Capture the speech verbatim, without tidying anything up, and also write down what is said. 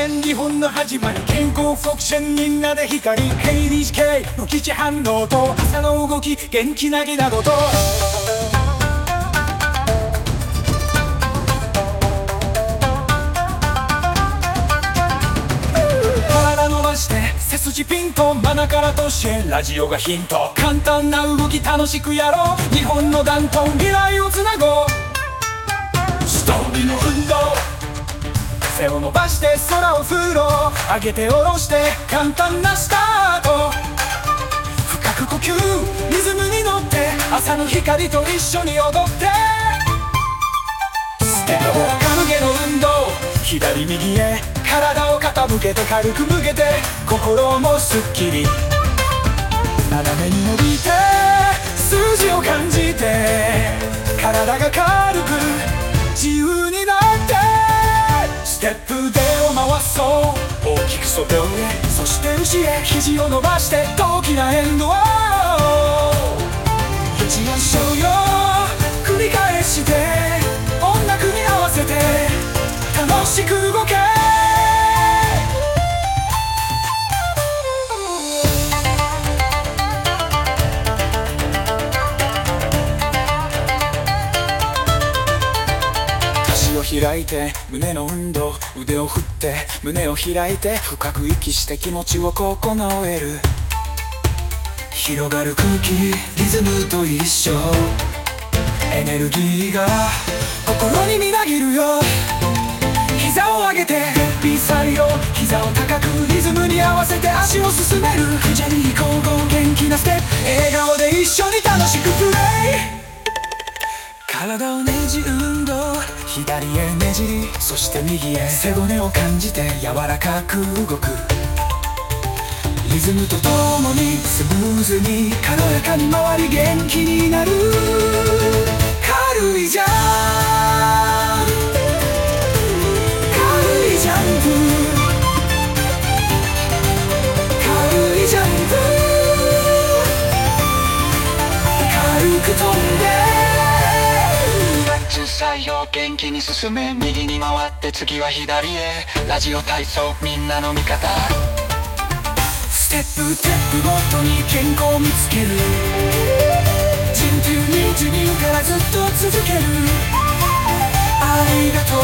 年日本の始まり、健康フォクションみんなで光、ヘイリージ系の基地反応と朝の動き、元気投げなどと体伸ばして背筋ピンと真中から年へラジオがヒント、簡単な動き楽しくやろう、日本の伝統未来をつなごう、一人の運動、背を伸ばして空を振ろう、上げて下ろして簡単なスタート、深く呼吸リズムに乗って朝の光と一緒に踊って、ステップ軽げの運動、左右へ体を傾けて軽く向けて心もすっきり、斜めに伸びて数字を感じて体が軽く自由になって、ステップ腕を回そう、大きく袖を上、そして後へ肘を伸ばして大きなエンドを一番しょうよ、繰り返して音楽に合わせて楽しく動け、開いて胸の運動、腕を振って胸を開いて深く息して気持ちを整える、広がる空気リズムと一緒、エネルギーが心にみなぎるよ、膝を上げてビサイド、膝を高くリズムに合わせて足を進める、フジャリー交互元気なステップ、笑顔で一緒に楽しくプレイ、体をねじる運動、左へねじりそして右へ背骨を感じて柔らかく動く、リズムとともにスムーズに軽やかに回り元気になる、軽いジャンプ軽いジャンプ軽いジャンプ、軽く飛んで採用元気に進め、右に回って次は左へ、ラジオ体操みんなの味方、ステップステップごとに健康を見つける、じゅうにじゅうにからずっと続ける、ありがとう